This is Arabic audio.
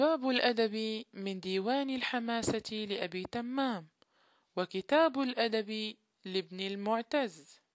باب الأدب من ديوان الحماسة لأبي تمام، وكتاب الأدب لابن المعتز.